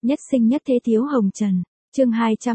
Nhất sinh nhất thế thiếu hồng trần. Chương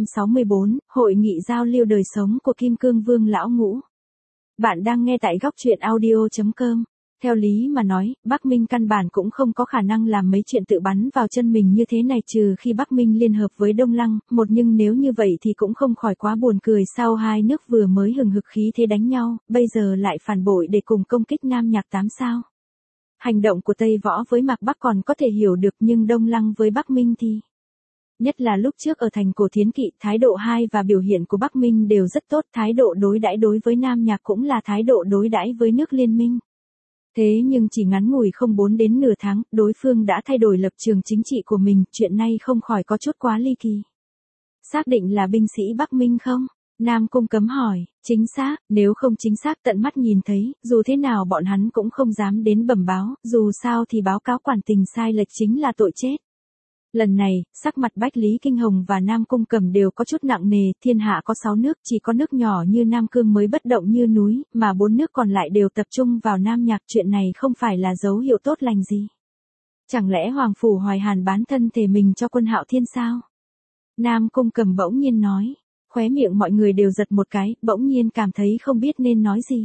264, Hội nghị giao lưu đời sống của Kim Cương Vương lão ngũ. Bạn đang nghe tại góc truyện audio.com. Theo lý mà nói, Bắc Minh căn bản cũng không có khả năng làm mấy chuyện tự bắn vào chân mình như thế này trừ khi Bắc Minh liên hợp với Đông Lăng, nhưng nếu như vậy thì cũng không khỏi quá buồn cười, sau hai nước vừa mới hừng hực khí thế đánh nhau, bây giờ lại phản bội để cùng công kích Nam Nhạc 8 sao. Hành động của Tây Võ với Mạc Bắc còn có thể hiểu được, nhưng Đông Lăng với Bắc Minh thì... Nhất là lúc trước ở thành Cổ Thiến Kỵ, thái độ hai và biểu hiện của Bắc Minh đều rất tốt, thái độ đối đãi đối với Nam Nhạc cũng là thái độ đối đãi với nước liên minh. Thế nhưng chỉ ngắn ngủi không 4 đến nửa tháng, đối phương đã thay đổi lập trường chính trị của mình, chuyện này không khỏi có chút quá ly kỳ. Xác định là binh sĩ Bắc Minh không? Nam Cung Cấm hỏi. Chính xác, nếu không chính xác tận mắt nhìn thấy, dù thế nào bọn hắn cũng không dám đến bẩm báo, dù sao thì báo cáo quản tình sai lệch chính là tội chết. Lần này, sắc mặt Bách Lý Kinh Hồng và Nam Cung Cẩm đều có chút nặng nề, thiên hạ có 6 nước, chỉ có nước nhỏ như Nam Cương mới bất động như núi, mà 4 nước còn lại đều tập trung vào Nam Nhạc, chuyện này không phải là dấu hiệu tốt lành gì. Chẳng lẽ Hoàng Phủ Hoài Hàn bán thân thể mình cho Quân Hạo Thiên sao? Nam Cung Cẩm bỗng nhiên nói, khóe miệng mọi người đều giật một cái, bỗng nhiên cảm thấy không biết nên nói gì.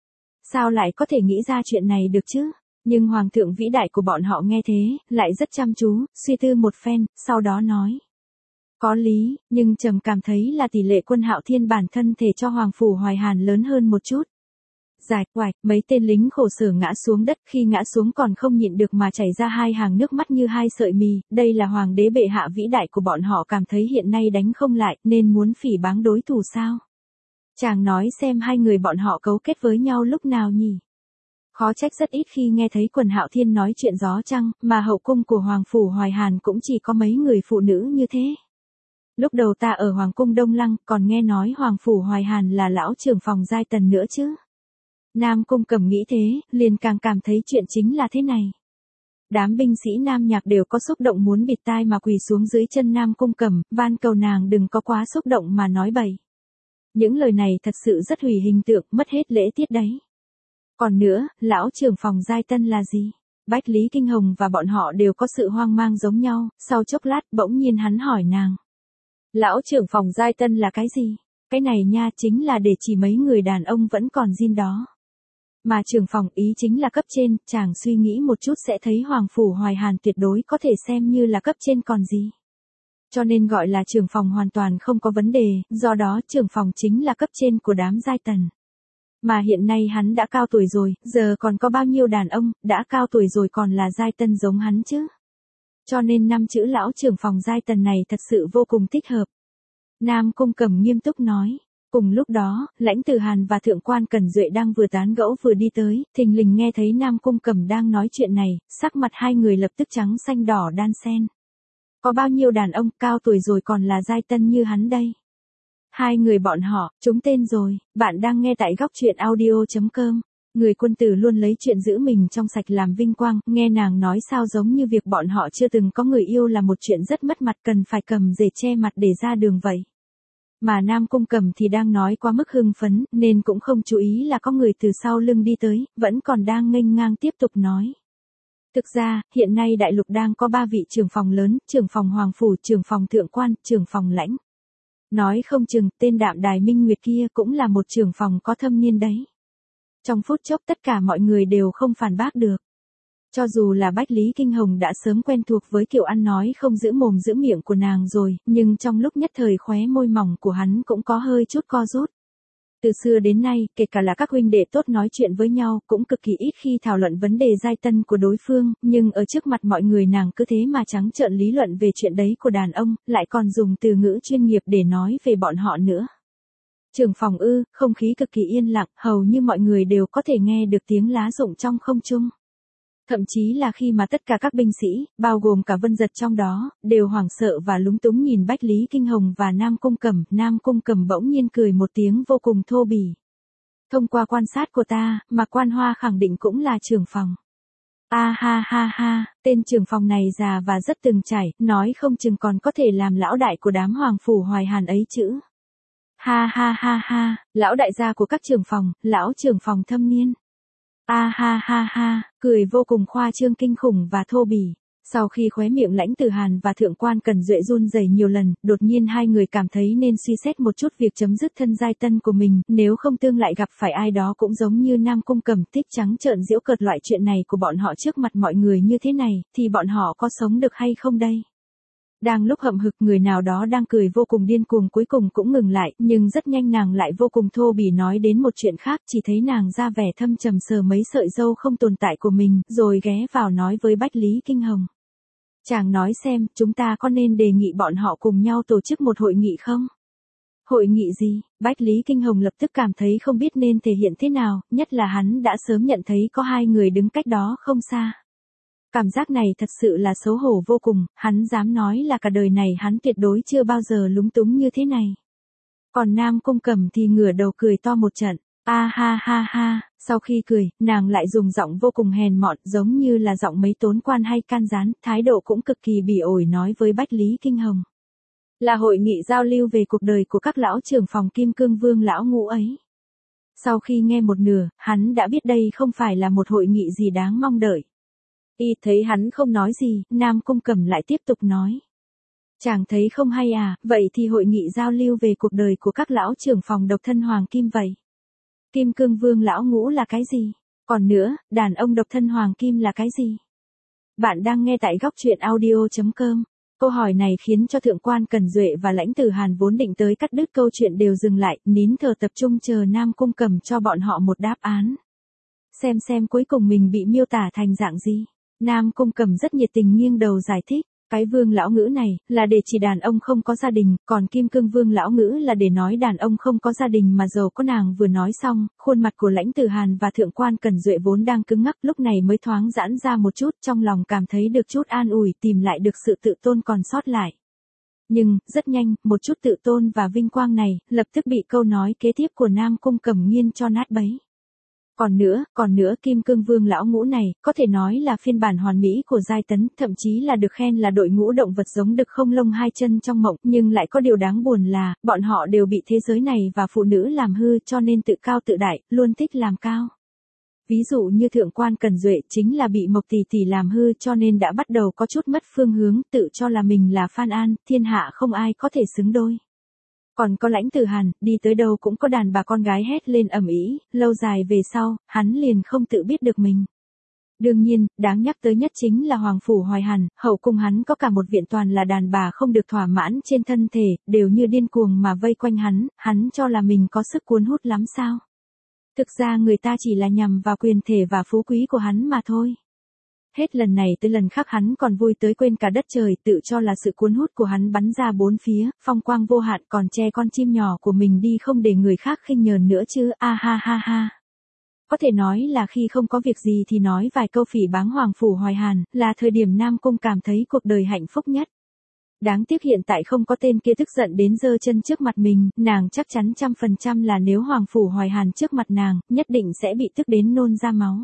Sao lại có thể nghĩ ra chuyện này được chứ? Nhưng hoàng thượng vĩ đại của bọn họ nghe thế, lại rất chăm chú, suy tư một phen, sau đó nói. Có lý, nhưng trầm cảm thấy là tỷ lệ Quân Hạo Thiên bản thân thể cho Hoàng Phủ Hoài Hàn lớn hơn một chút. Giải, oạch, mấy tên lính khổ sở ngã xuống đất, khi ngã xuống còn không nhịn được mà chảy ra hai hàng nước mắt như hai sợi mì, đây là hoàng đế bệ hạ vĩ đại của bọn họ cảm thấy hiện nay đánh không lại, nên muốn phỉ báng đối thủ sao? Chàng nói xem hai người bọn họ cấu kết với nhau lúc nào nhỉ? Khó trách rất ít khi nghe thấy Quân Hạo Thiên nói chuyện gió trăng, mà hậu cung của Hoàng Phủ Hoài Hàn cũng chỉ có mấy người phụ nữ như thế. Lúc đầu ta ở Hoàng cung Đông Lăng, còn nghe nói Hoàng Phủ Hoài Hàn là lão trưởng phòng giai tần nữa chứ. Nam Cung Cẩm nghĩ thế, liền càng cảm thấy chuyện chính là thế này. Đám binh sĩ Nam Nhạc đều có xúc động muốn bịt tai mà quỳ xuống dưới chân Nam Cung Cẩm, van cầu nàng đừng có quá xúc động mà nói bậy. Những lời này thật sự rất hủy hình tượng, mất hết lễ tiết đấy. Còn nữa, lão trưởng phòng giai tân là gì? Bách Lý Kinh Hồng và bọn họ đều có sự hoang mang giống nhau, sau chốc lát bỗng nhiên hắn hỏi nàng. Lão trưởng phòng giai tân là cái gì? Cái này nha chính là để chỉ mấy người đàn ông vẫn còn zin đó. Mà trưởng phòng ý chính là cấp trên, chàng suy nghĩ một chút sẽ thấy Hoàng Phủ Hoài Hàn tuyệt đối có thể xem như là cấp trên còn gì. Cho nên gọi là trưởng phòng hoàn toàn không có vấn đề, do đó trưởng phòng chính là cấp trên của đám giai tần. Mà hiện nay hắn đã cao tuổi rồi, giờ còn có bao nhiêu đàn ông, đã cao tuổi rồi còn là giai tân giống hắn chứ. Cho nên 5 chữ lão trưởng phòng giai tần này thật sự vô cùng thích hợp. Nam Cung Cẩm nghiêm túc nói. Cùng lúc đó, Lãnh Tử Hàn và Thượng quan Cẩn Duệ đang vừa tán gẫu vừa đi tới, thình lình nghe thấy Nam Cung Cẩm đang nói chuyện này, sắc mặt hai người lập tức trắng xanh đỏ đan xen. Có bao nhiêu đàn ông cao tuổi rồi còn là giai tân như hắn đây? Hai người bọn họ, trúng tên rồi, bạn đang nghe tại góc truyện audio.com. Người quân tử luôn lấy chuyện giữ mình trong sạch làm vinh quang, nghe nàng nói sao giống như việc bọn họ chưa từng có người yêu là một chuyện rất mất mặt cần phải cầm rể che mặt để ra đường vậy. Mà Nam Cung Cẩm thì đang nói quá mức hưng phấn, nên cũng không chú ý là có người từ sau lưng đi tới, vẫn còn đang nghênh ngang tiếp tục nói. Thực ra, hiện nay đại lục đang có 3 vị trưởng phòng lớn, trưởng phòng Hoàng Phủ, trưởng phòng Thượng quan, trưởng phòng Lãnh. Nói không chừng, tên Đạm Đài Minh Nguyệt kia cũng là một trưởng phòng có thâm niên đấy. Trong phút chốc tất cả mọi người đều không phản bác được. Cho dù là Bách Lý Kinh Hồng đã sớm quen thuộc với kiểu ăn nói không giữ mồm giữ miệng của nàng rồi, nhưng trong lúc nhất thời khóe môi mỏng của hắn cũng có hơi chút co rút. Từ xưa đến nay, kể cả là các huynh đệ tốt nói chuyện với nhau, cũng cực kỳ ít khi thảo luận vấn đề giai tân của đối phương, nhưng ở trước mặt mọi người nàng cứ thế mà trắng trợn lý luận về chuyện đấy của đàn ông, lại còn dùng từ ngữ chuyên nghiệp để nói về bọn họ nữa. Trưởng phòng không khí cực kỳ yên lặng, hầu như mọi người đều có thể nghe được tiếng lá rụng trong không trung. Thậm chí là khi mà tất cả các binh sĩ, bao gồm cả Vân Giật trong đó, đều hoảng sợ và lúng túng nhìn Bách Lý Kinh Hồng và Nam Cung Cẩm bỗng nhiên cười một tiếng vô cùng thô bỉ. Thông qua quan sát của ta, mà Quan Hoa khẳng định cũng là trưởng phòng. A ha ha ha, tên trưởng phòng này già và rất từng trải, nói không chừng còn có thể làm lão đại của đám Hoàng Phủ Hoài Hàn ấy chứ. Ha ha ha ha, lão đại gia của các trưởng phòng, lão trưởng phòng thâm niên. A ha ha ha, cười vô cùng khoa trương kinh khủng và thô bỉ. Sau khi khóe miệng Lãnh Tử Hàn và Thượng quan Cẩn Duệ run rẩy nhiều lần, đột nhiên hai người cảm thấy nên suy xét một chút việc chấm dứt thân giai tân của mình, nếu không tương lại gặp phải ai đó cũng giống như Nam Cung Cẩm thích trắng trợn giễu cợt loại chuyện này của bọn họ trước mặt mọi người như thế này, thì bọn họ có sống được hay không đây? Đang lúc hậm hực người nào đó đang cười vô cùng điên cuồng cuối cùng cũng ngừng lại, nhưng rất nhanh nàng lại vô cùng thô bỉ nói đến một chuyện khác, chỉ thấy nàng ra vẻ thâm trầm sờ mấy sợi râu không tồn tại của mình, rồi ghé vào nói với Bách Lý Kinh Hồng. Chàng nói xem, chúng ta có nên đề nghị bọn họ cùng nhau tổ chức một hội nghị không? Hội nghị gì? Bách Lý Kinh Hồng lập tức cảm thấy không biết nên thể hiện thế nào, nhất là hắn đã sớm nhận thấy có hai người đứng cách đó không xa. Cảm giác này thật sự là xấu hổ vô cùng, hắn dám nói là cả đời này hắn tuyệt đối chưa bao giờ lúng túng như thế này. Còn Nam Cung Cẩm thì ngửa đầu cười to một trận, a ha ha ha, sau khi cười, nàng lại dùng giọng vô cùng hèn mọn giống như là giọng mấy tốn quan hay can gián, thái độ cũng cực kỳ bỉ ổi nói với Bách Lý Kinh Hồng. Là hội nghị giao lưu về cuộc đời của các lão trưởng phòng Kim Cương Vương lão ngũ ấy. Sau khi nghe một nửa, hắn đã biết đây không phải là một hội nghị gì đáng mong đợi. Y thấy hắn không nói gì, Nam Cung Cẩm lại tiếp tục nói. Chàng thấy không hay à, vậy thì hội nghị giao lưu về cuộc đời của các lão trưởng phòng độc thân Hoàng Kim vậy. Kim Cương Vương lão ngũ là cái gì? Còn nữa, đàn ông độc thân Hoàng Kim là cái gì? Bạn đang nghe tại góc truyện audio.com. Câu hỏi này khiến cho Thượng quan Cẩn Duệ và Lãnh Tử Hàn vốn định tới cắt đứt câu chuyện đều dừng lại, nín thở tập trung chờ Nam Cung Cẩm cho bọn họ một đáp án. Xem cuối cùng mình bị miêu tả thành dạng gì. Nam Cung Cẩm rất nhiệt tình nghiêng đầu giải thích, cái vương lão ngữ này, là để chỉ đàn ông không có gia đình, còn Kim Cương Vương lão ngữ là để nói đàn ông không có gia đình mà giàu có. Nàng vừa nói xong, khuôn mặt của Lãnh Tử Hàn và Thượng quan Cẩn Duệ vốn đang cứng ngắc lúc này mới thoáng giãn ra một chút, trong lòng cảm thấy được chút an ủi, tìm lại được sự tự tôn còn sót lại. Nhưng, rất nhanh, một chút tự tôn và vinh quang này, lập tức bị câu nói kế tiếp của Nam Cung Cẩm nghiền cho nát bấy. Còn nữa Kim Cương Vương lão ngũ này, có thể nói là phiên bản hoàn mỹ của giai tấn, thậm chí là được khen là đội ngũ động vật giống đực không lông hai chân trong mộng, nhưng lại có điều đáng buồn là, bọn họ đều bị thế giới này và phụ nữ làm hư cho nên tự cao tự đại, luôn thích làm cao. Ví dụ như Thượng quan Cẩn Duệ chính là bị Mộc Tỷ Tỷ làm hư cho nên đã bắt đầu có chút mất phương hướng, tự cho là mình là Phan An, thiên hạ không ai có thể xứng đôi. Còn có Lãnh Tử Hàn, đi tới đâu cũng có đàn bà con gái hét lên ầm ĩ, lâu dài về sau, hắn liền không tự biết được mình. Đương nhiên, đáng nhắc tới nhất chính là Hoàng Phủ Hoài Hàn, hậu cung hắn có cả một viện toàn là đàn bà không được thỏa mãn trên thân thể, đều như điên cuồng mà vây quanh hắn cho là mình có sức cuốn hút lắm sao. Thực ra người ta chỉ là nhằm vào quyền thể và phú quý của hắn mà thôi. Hết lần này tới lần khác hắn còn vui tới quên cả đất trời, tự cho là sự cuốn hút của hắn bắn ra bốn phía, phong quang vô hạn, còn che con chim nhỏ của mình đi không để người khác khinh nhờn nữa chứ, a ha ha ha. Có thể nói là khi không có việc gì thì nói vài câu phỉ báng Hoàng Phủ Hoài Hàn, là thời điểm Nam Cung cảm thấy cuộc đời hạnh phúc nhất. Đáng tiếc hiện tại không có tên kia tức giận đến giơ chân trước mặt mình, nàng chắc chắn 100% là nếu Hoàng Phủ Hoài Hàn trước mặt nàng, nhất định sẽ bị tức đến nôn ra máu.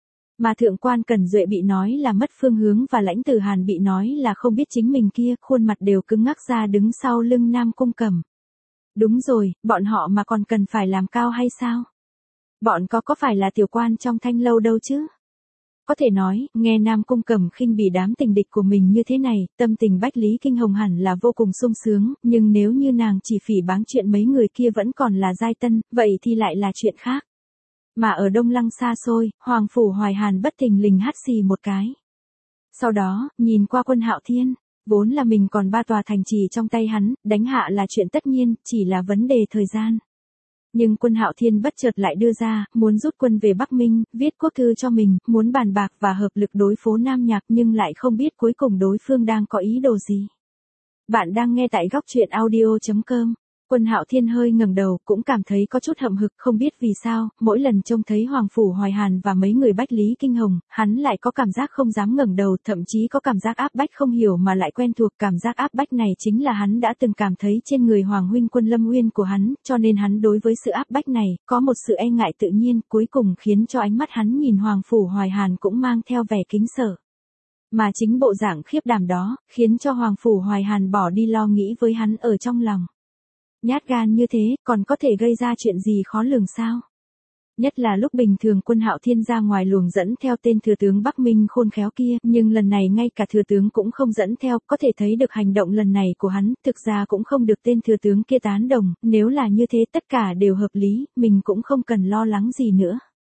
Mà Thượng quan Cẩn Duệ bị nói là mất phương hướng và Lãnh Tử Hàn bị nói là không biết chính mình kia, khuôn mặt đều cứng ngắc ra đứng sau lưng Nam Cung Cẩm. Đúng rồi, bọn họ mà còn cần phải làm cao hay sao? Bọn có phải là tiểu quan trong thanh lâu đâu chứ? Có thể nói, nghe Nam Cung Cẩm khinh bỉ đám tình địch của mình như thế này, tâm tình Bách Lý Kinh Hồng hẳn là vô cùng sung sướng, nhưng nếu như nàng chỉ phỉ báng chuyện mấy người kia vẫn còn là giai tân, vậy thì lại là chuyện khác. Mà ở Đông Lăng xa xôi, Hoàng Phủ Hoài Hàn bất thình lình hắt xì một cái. Sau đó, nhìn qua Quân Hạo Thiên, vốn là mình còn 3 tòa thành trì trong tay hắn, đánh hạ là chuyện tất nhiên, chỉ là vấn đề thời gian. Nhưng Quân Hạo Thiên bất chợt lại đưa ra, muốn rút quân về Bắc Minh, viết quốc thư cho mình, muốn bàn bạc và hợp lực đối phó Nam Nhạc nhưng lại không biết cuối cùng đối phương đang có ý đồ gì. Bạn đang nghe tại góc truyện audio.com. Quân Hạo Thiên hơi ngẩng đầu, cũng cảm thấy có chút hậm hực, không biết vì sao, mỗi lần trông thấy Hoàng Phủ Hoài Hàn và mấy người Bách Lý Kinh Hồng, hắn lại có cảm giác không dám ngẩng đầu, thậm chí có cảm giác áp bách không hiểu mà lại quen thuộc. Cảm giác áp bách này chính là hắn đã từng cảm thấy trên người Hoàng huynh Quân Lâm Uyên của hắn, cho nên hắn đối với sự áp bách này, có một sự e ngại tự nhiên, cuối cùng khiến cho ánh mắt hắn nhìn Hoàng Phủ Hoài Hàn cũng mang theo vẻ kính sợ. Mà chính bộ dạng khiếp đảm đó, khiến cho Hoàng Phủ Hoài Hàn bỏ đi lo nghĩ với hắn ở trong lòng. Nhát gan như thế, còn có thể gây ra chuyện gì khó lường sao? Nhất là lúc bình thường Quân Hạo Thiên ra ngoài luồng dẫn theo tên thừa tướng Bắc Minh khôn khéo kia, nhưng lần này ngay cả thừa tướng cũng không dẫn theo, có thể thấy được hành động lần này của hắn, thực ra cũng không được tên thừa tướng kia tán đồng, nếu là như thế tất cả đều hợp lý, mình cũng không cần lo lắng gì nữa.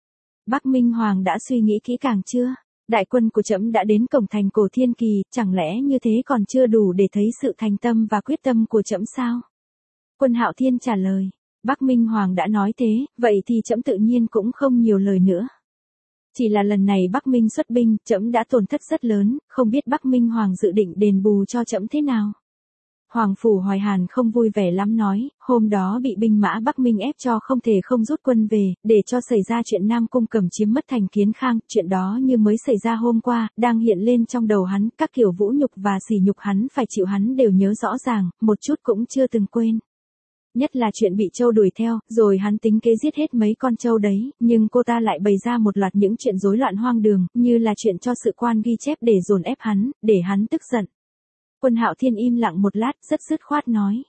Bắc Minh Hoàng đã suy nghĩ kỹ càng chưa? Đại quân của trẫm đã đến cổng thành Cổ Thiên Kỳ, chẳng lẽ như thế còn chưa đủ để thấy sự thành tâm và quyết tâm của trẫm sao? Quân Hạo Thiên trả lời. Bắc Minh Hoàng đã nói thế, vậy thì trẫm tự nhiên cũng không nhiều lời nữa. Chỉ là lần này Bắc Minh xuất binh, trẫm đã tổn thất rất lớn, không biết Bắc Minh Hoàng dự định đền bù cho trẫm thế nào. Hoàng Phủ Hoài Hàn không vui vẻ lắm nói, hôm đó bị binh mã Bắc Minh ép cho không thể không rút quân về, để cho xảy ra chuyện Nam Cung Cẩm chiếm mất thành Kiến Khang, chuyện đó như mới xảy ra hôm qua, đang hiện lên trong đầu hắn, các kiểu vũ nhục và sỉ nhục hắn phải chịu hắn đều nhớ rõ ràng, một chút cũng chưa từng quên. Nhất là chuyện bị trâu đuổi theo, rồi hắn tính kế giết hết mấy con trâu đấy, nhưng cô ta lại bày ra một loạt những chuyện rối loạn hoang đường, như là chuyện cho sự quan ghi chép để dồn ép hắn, để hắn tức giận. Quân Hạo Thiên im lặng một lát, rất dứt khoát nói.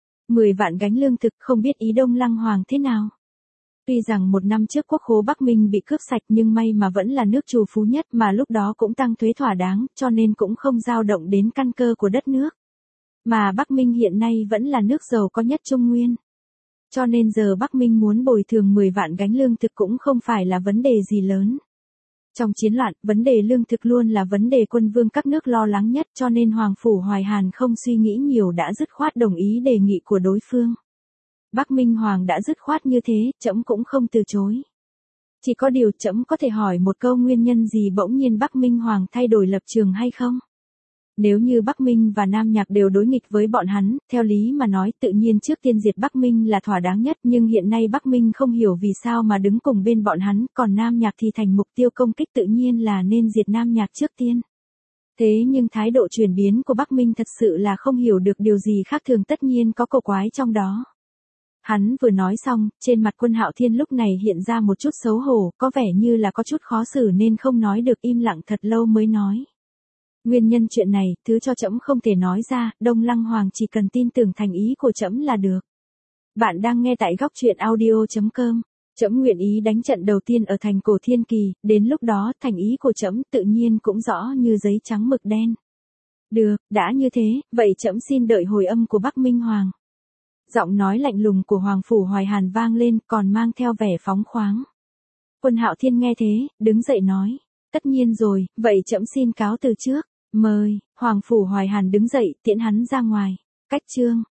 10 vạn gánh lương thực, không biết ý Đông Lăng Hoàng thế nào. Tuy rằng một năm trước quốc khố Bắc Minh bị cướp sạch nhưng may mà vẫn là nước trù phú nhất mà lúc đó cũng tăng thuế thỏa đáng, cho nên cũng không dao động đến căn cơ của đất nước. Mà Bắc Minh hiện nay vẫn là nước giàu có nhất Trung Nguyên. Cho nên giờ Bắc Minh muốn bồi thường 10 vạn gánh lương thực cũng không phải là vấn đề gì lớn. Trong chiến loạn, vấn đề lương thực luôn là vấn đề quân vương các nước lo lắng nhất, cho nên Hoàng Phủ Hoài Hàn không suy nghĩ nhiều đã dứt khoát đồng ý đề nghị của đối phương. Bắc Minh Hoàng đã dứt khoát như thế, trẫm cũng không từ chối. Chỉ có điều trẫm có thể hỏi một câu, nguyên nhân gì bỗng nhiên Bắc Minh Hoàng thay đổi lập trường hay không? Nếu như Bắc Minh và Nam Nhạc đều đối nghịch với bọn hắn, theo lý mà nói tự nhiên trước tiên diệt Bắc Minh là thỏa đáng nhất, nhưng hiện nay Bắc Minh không hiểu vì sao mà đứng cùng bên bọn hắn, còn Nam Nhạc thì thành mục tiêu công kích, tự nhiên là nên diệt Nam Nhạc trước tiên. Thế nhưng thái độ chuyển biến của Bắc Minh thật sự là không hiểu được điều gì khác thường, tất nhiên có cổ quái trong đó. Hắn vừa nói xong, trên mặt Quân Hạo Thiên lúc này hiện ra một chút xấu hổ, có vẻ như là có chút khó xử nên không nói được, im lặng thật lâu mới nói. Nguyên nhân chuyện này, thứ cho trẫm không thể nói ra, Đông Lăng Hoàng chỉ cần tin tưởng thành ý của trẫm là được. Bạn đang nghe tại góc truyện audio.com. Trẫm nguyện ý đánh trận đầu tiên ở thành Cổ Thiên Kỳ, đến lúc đó thành ý của trẫm tự nhiên cũng rõ như giấy trắng mực đen. Được, đã như thế, vậy trẫm xin đợi hồi âm của Bắc Minh Hoàng. Giọng nói lạnh lùng của Hoàng Phủ Hoài Hàn vang lên, còn mang theo vẻ phóng khoáng. Quân Hạo Thiên nghe thế, đứng dậy nói. Tất nhiên rồi, vậy trẫm xin cáo từ trước. Mời. Hoàng Phủ Hoài Hàn đứng dậy, tiễn hắn ra ngoài. Cách chương.